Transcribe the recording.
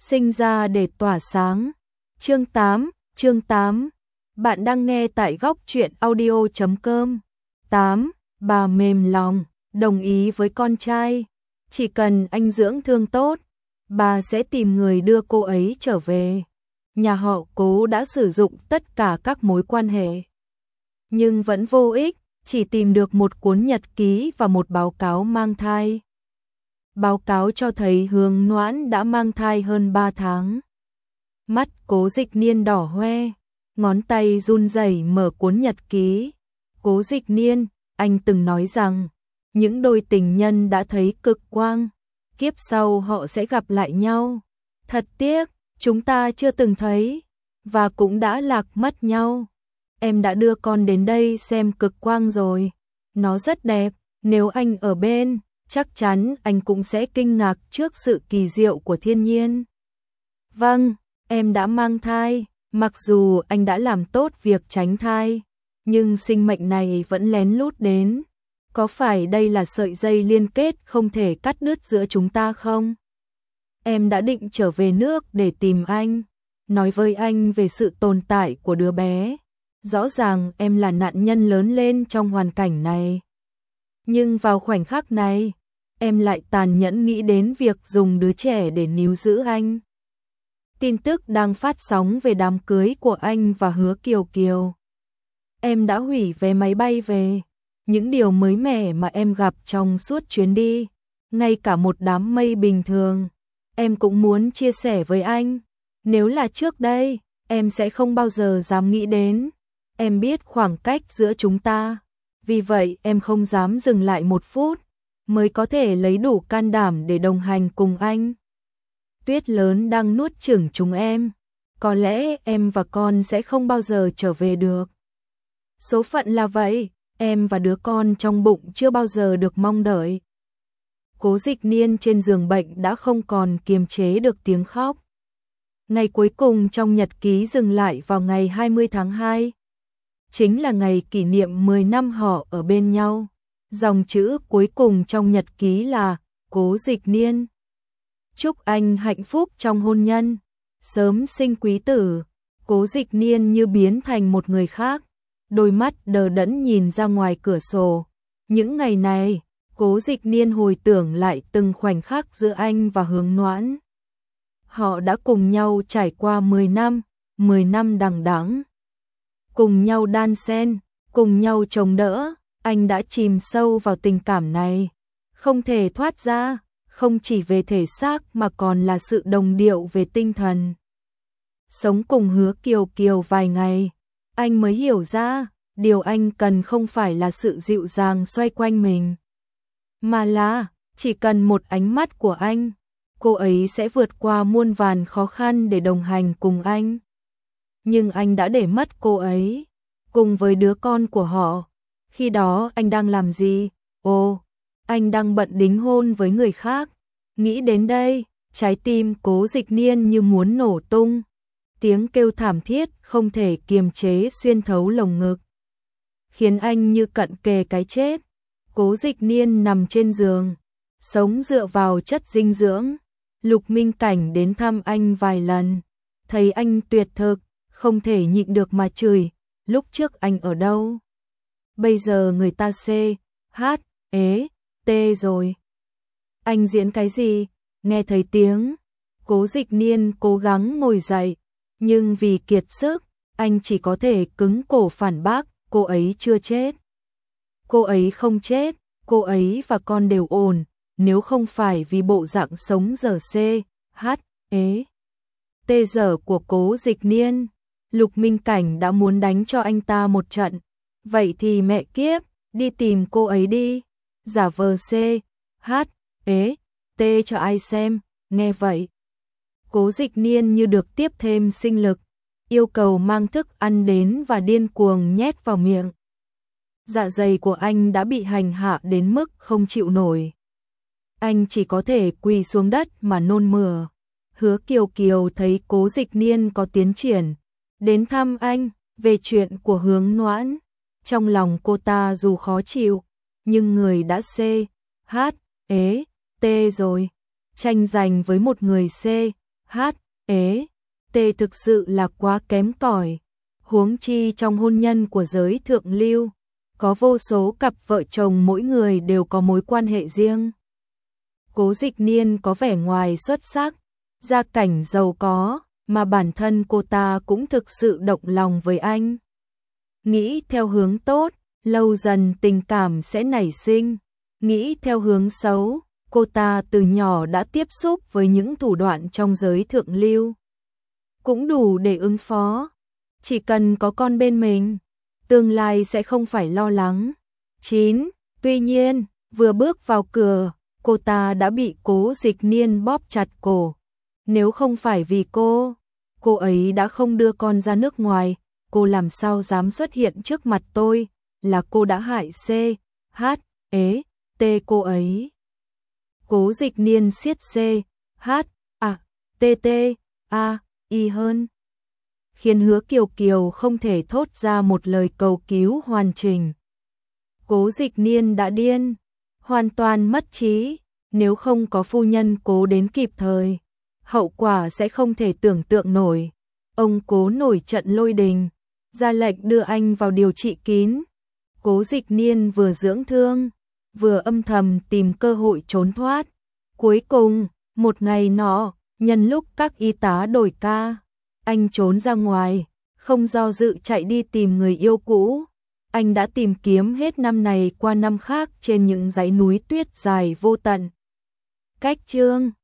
sinh ra để tỏa sáng. Chương 8. Bạn đang nghe tại góc truyện audio.com. 8. Bà mềm lòng, đồng ý với con trai. Chỉ cần anh dưỡng thương tốt, bà sẽ tìm người đưa cô ấy trở về. Nhà họ Cố đã sử dụng tất cả các mối quan hệ, nhưng vẫn vô ích, chỉ tìm được một cuốn nhật ký và một báo cáo mang thai. Báo cáo cho thấy Hướng Noãn đã mang thai hơn 3 tháng. Mắt Cố Dịch Niên đỏ hoe, ngón tay run rẩy mở cuốn nhật ký. Cố Dịch Niên, anh từng nói rằng, những đôi tình nhân đã thấy cực quang, kiếp sau họ sẽ gặp lại nhau. Thật tiếc, chúng ta chưa từng thấy, và cũng đã lạc mất nhau. Em đã đưa con đến đây xem cực quang rồi. Nó rất đẹp, nếu anh ở bên, chắc chắn anh cũng sẽ kinh ngạc trước sự kỳ diệu của thiên nhiên. Vâng, em đã mang thai, mặc dù anh đã làm tốt việc tránh thai, nhưng sinh mệnh này vẫn lén lút đến. Có phải đây là sợi dây liên kết không thể cắt đứt giữa chúng ta không? Em đã định trở về nước để tìm anh, nói với anh về sự tồn tại của đứa bé. Rõ ràng em là nạn nhân lớn lên trong hoàn cảnh này. Nhưng vào khoảnh khắc này, em lại tàn nhẫn nghĩ đến việc dùng đứa trẻ để níu giữ anh. Tin tức đang phát sóng về đám cưới của anh và Hứa Kiều Kiều. Em đã hủy vé máy bay về. Những điều mới mẻ mà em gặp trong suốt chuyến đi, ngay cả một đám mây bình thường, em cũng muốn chia sẻ với anh. Nếu là trước đây, em sẽ không bao giờ dám nghĩ đến. Em biết khoảng cách giữa chúng ta, vì vậy em không dám dừng lại một phút, mới có thể lấy đủ can đảm để đồng hành cùng anh. Tuyết lớn đang nuốt chửng chúng em, có lẽ em và con sẽ không bao giờ trở về được. Số phận là vậy, em và đứa con trong bụng chưa bao giờ được mong đợi. Cố Dịch Niên trên giường bệnh đã không còn kiềm chế được tiếng khóc. Ngày cuối cùng trong nhật ký dừng lại vào ngày 20 tháng 2. Chính là ngày kỷ niệm 10 năm họ ở bên nhau. Dòng chữ cuối cùng trong nhật ký là Cố Dịch Niên. Chúc anh hạnh phúc trong hôn nhân, sớm sinh quý tử. Cố Dịch Niên như biến thành một người khác, đôi mắt đờ đẫn nhìn ra ngoài cửa sổ. Những ngày này, Cố Dịch Niên hồi tưởng lại từng khoảnh khắc giữa anh và Hướng Noãn. Họ đã cùng nhau trải qua 10 năm đằng đẵng, cùng nhau đan xen, cùng nhau chống đỡ. Anh đã chìm sâu vào tình cảm này, không thể thoát ra, không chỉ về thể xác mà còn là sự đồng điệu về tinh thần. Sống cùng Hứa Kiều Kiều vài ngày, anh mới hiểu ra, điều anh cần không phải là sự dịu dàng xoay quanh mình, mà là chỉ cần một ánh mắt của anh, cô ấy sẽ vượt qua muôn vàn khó khăn để đồng hành cùng anh. Nhưng anh đã để mất cô ấy, cùng với đứa con của họ. Khi đó anh đang làm gì? Ồ, anh đang bận đính hôn với người khác. Nghĩ đến đây, trái tim Cố Dịch Niên như muốn nổ tung. Tiếng kêu thảm thiết không thể kiềm chế xuyên thấu lồng ngực, khiến anh như cận kề cái chết. Cố Dịch Niên nằm trên giường, sống dựa vào chất dinh dưỡng. Lục Minh Cảnh đến thăm anh vài lần, thấy anh tuyệt thực, không thể nhịn được mà chửi, lúc trước anh ở đâu? Bây giờ người ta CHT rồi. Anh diễn cái gì? Nghe thấy tiếng, Cố Dịch Niên cố gắng ngồi dậy, nhưng vì kiệt sức, anh chỉ có thể cứng cổ phản bác, cô ấy chưa chết. Cô ấy không chết, cô ấy và con đều ổn, nếu không phải vì bộ dạng sống dở dở của Cố Dịch Niên, Lục Minh Cảnh đã muốn đánh cho anh ta một trận. Vậy thì mẹ kiếp, đi tìm cô ấy đi, giả vờ CHT cho ai xem. Nghe vậy, Cố Dịch Niên như được tiếp thêm sinh lực, yêu cầu mang thức ăn đến và điên cuồng nhét vào miệng. Dạ dày của anh đã bị hành hạ đến mức không chịu nổi. Anh chỉ có thể quỳ xuống đất mà nôn mửa. Hứa Kiều Kiều thấy Cố Dịch Niên có tiến triển, đến thăm anh về chuyện của Hướng Noãn. Trong lòng cô ta dù khó chịu, nhưng người đã CHT rồi, tranh giành với một người CHT T thực sự là quá kém cỏi. Huống chi trong hôn nhân của giới thượng lưu, có vô số cặp vợ chồng mỗi người đều có mối quan hệ riêng. Cố Dịch Niên có vẻ ngoài xuất sắc, gia cảnh giàu có, mà bản thân cô ta cũng thực sự động lòng với anh. Nghĩ theo hướng tốt, lâu dần tình cảm sẽ nảy sinh. Nghĩ theo hướng xấu, cô ta từ nhỏ đã tiếp xúc với những thủ đoạn trong giới thượng lưu. Cũng đủ để ứng phó. Chỉ cần có con bên mình, tương lai sẽ không phải lo lắng. 9. Tuy nhiên, vừa bước vào cửa, cô ta đã bị Cố Dịch Niên bóp chặt cổ. Nếu không phải vì cô ấy đã không đưa con ra nước ngoài, cô làm sao dám xuất hiện trước mặt tôi, là cô đã hại T cô ấy. Cố Dịch Niên siết I hơn, khiến Hứa Kiều Kiều không thể thốt ra một lời cầu cứu hoàn chỉnh. Cố Dịch Niên đã điên, hoàn toàn mất trí, nếu không có phu nhân Cố đến kịp thời, hậu quả sẽ không thể tưởng tượng nổi. Ông Cố nổi trận lôi đình, ra lệnh đưa anh vào điều trị kín. Cố Dịch Niên vừa dưỡng thương, vừa âm thầm tìm cơ hội trốn thoát. Cuối cùng, một ngày nọ, nhân lúc các y tá đổi ca, anh trốn ra ngoài, không do dự chạy đi tìm người yêu cũ. Anh đã tìm kiếm hết năm này qua năm khác trên những dãy núi tuyết dài vô tận. Cách chương